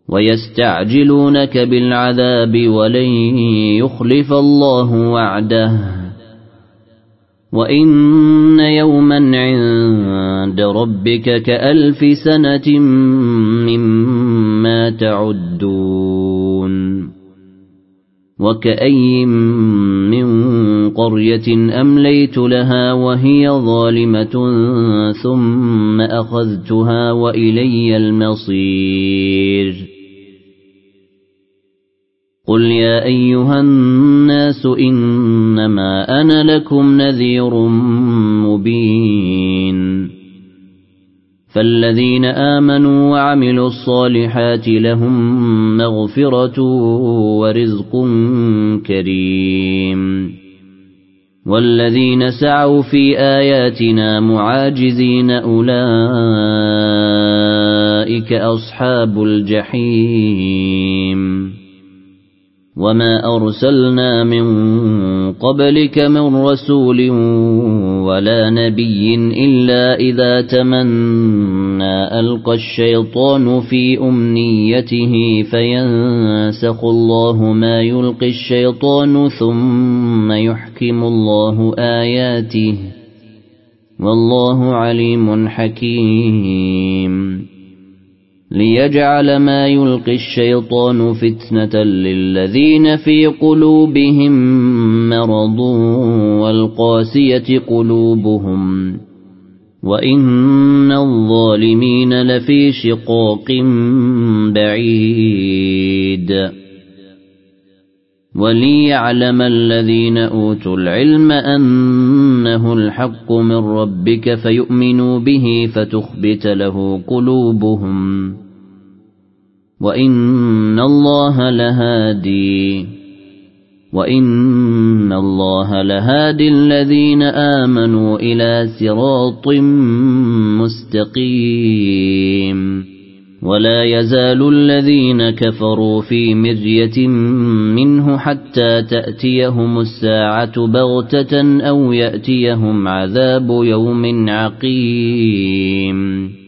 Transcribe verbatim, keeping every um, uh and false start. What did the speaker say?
ويستعجلونك بالعذاب ولن يخلف الله وعده وإن يوما عند ربك كألف سنة مما تعدون وكأي من قرية أمليت لها وهي ظالمة ثم أخذتها وإلي المصير قل يا أيها الناس إنما أنا لكم نذير مبين فالذين آمنوا وعملوا الصالحات لهم مغفرة ورزق كريم والذين سعوا في آياتنا معاجزين أولئك أصحاب الجحيم وما أرسلنا من قبلك من رسول ولا نبي إلا إذا تمنى ألقى الشيطان في أمنيته فينسخ الله ما يلقي الشيطان ثم يحكم الله آياته والله عليم حكيم ليجعل ما يلقي الشيطان فتنة للذين في قلوبهم مرض والقاسية قلوبهم وإن الظالمين لفي شقاق بعيد وليعلم الذين أوتوا العلم أنه الحق من ربك فيؤمنوا به فتخبت له قلوبهم وإن الله لهادي وإن الله لهادي الذين آمنوا إلى صراط مستقيم ولا يزال الذين كفروا في مرية منه حتى تأتيهم الساعة بغتة أو يأتيهم عذاب يوم عقيم